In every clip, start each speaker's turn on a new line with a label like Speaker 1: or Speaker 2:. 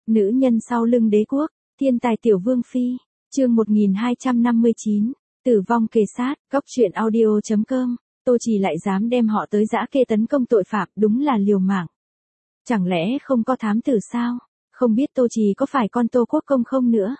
Speaker 1: Nữ nhân sau lưng đế quốc, thiên tài tiểu vương phi, chương 1259, tử vong kề sát, góc truyện audio.com, Tô Trì lại dám đem họ tới giã kê tấn công tội phạm, đúng là liều mạng. Chẳng lẽ không có thám tử sao? Không biết Tô Trì có phải con Tô Quốc Công không nữa?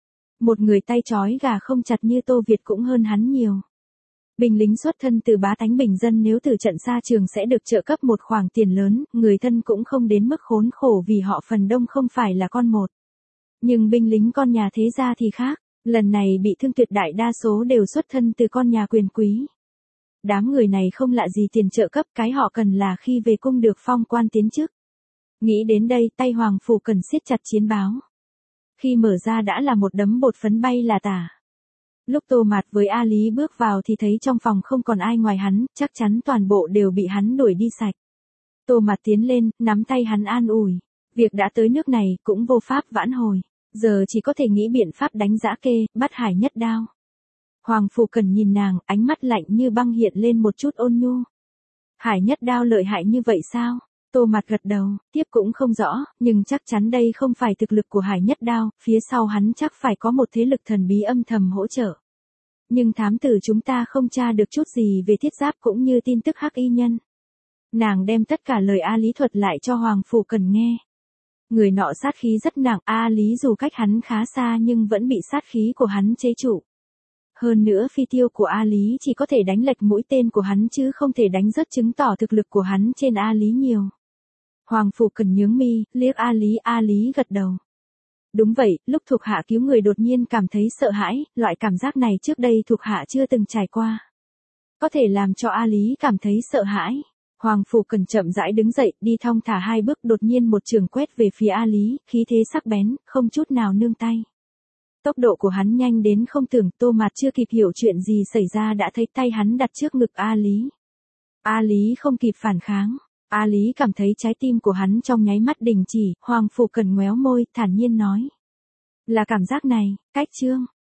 Speaker 1: Một người tay trói gà không chặt như Tô Việt cũng hơn hắn nhiều. Binh lính xuất thân từ bá tánh bình dân nếu từ trận xa trường sẽ được trợ cấp một khoản tiền lớn, người thân cũng không đến mức khốn khổ vì họ phần đông không phải là con một. Nhưng binh lính con nhà thế gia thì khác, lần này bị thương tuyệt đại đa số đều xuất thân từ con nhà quyền quý. Đám người này không lạ gì tiền trợ cấp, cái họ cần là khi về cung được phong quan tiến chức. Nghĩ đến đây, tay Hoàng Phủ Cần siết chặt chiến báo. Khi mở ra đã là một đống bột phấn bay là tả. Lúc Tô Mạt với A Lý bước vào thì thấy trong phòng không còn ai ngoài hắn, chắc chắn toàn bộ đều bị hắn đuổi đi sạch. Tô Mạt tiến lên, nắm tay hắn an ủi. Việc đã tới nước này cũng vô pháp vãn hồi. Giờ chỉ có thể nghĩ biện pháp đánh giã kê, bắt Hải Nhất Đao. Hoàng Phủ Cần nhìn nàng, ánh mắt lạnh như băng hiện lên một chút ôn nhu. Hải Nhất Đao lợi hại như vậy sao? Tô Mạt gật đầu, tiếp cũng không rõ, nhưng chắc chắn đây không phải thực lực của Hải Nhất Đao, phía sau hắn chắc phải có một thế lực thần bí âm thầm hỗ trợ. Nhưng thám tử chúng ta không tra được chút gì về thiết giáp cũng như tin tức hắc y nhân. Nàng đem tất cả lời A Lý thuật lại cho Hoàng Phủ Cần nghe. Người nọ sát khí rất nặng, A Lý dù cách hắn khá xa nhưng vẫn bị sát khí của hắn chế trụ. Hơn nữa phi tiêu của A Lý chỉ có thể đánh lệch mũi tên của hắn chứ không thể đánh rớt, chứng tỏ thực lực của hắn trên A Lý nhiều. Hoàng Phủ Cần nhướng mi, liếc A Lý gật đầu. Đúng vậy, lúc thuộc hạ cứu người đột nhiên cảm thấy sợ hãi, loại cảm giác này trước đây thuộc hạ chưa từng trải qua. Có thể làm cho A Lý cảm thấy sợ hãi. Hoàng Phủ Cần chậm rãi đứng dậy, đi thong thả hai bước, đột nhiên một trường quét về phía A Lý, khí thế sắc bén, không chút nào nương tay. Tốc độ của hắn nhanh đến không tưởng, Tô Mạt chưa kịp hiểu chuyện gì xảy ra đã thấy tay hắn đặt trước ngực A Lý. A Lý không kịp phản kháng. A Lý cảm thấy trái tim của hắn trong nháy mắt đình chỉ, Hoàng Phủ Cần ngoéo môi, thản nhiên nói. Là cảm giác này, cách chương.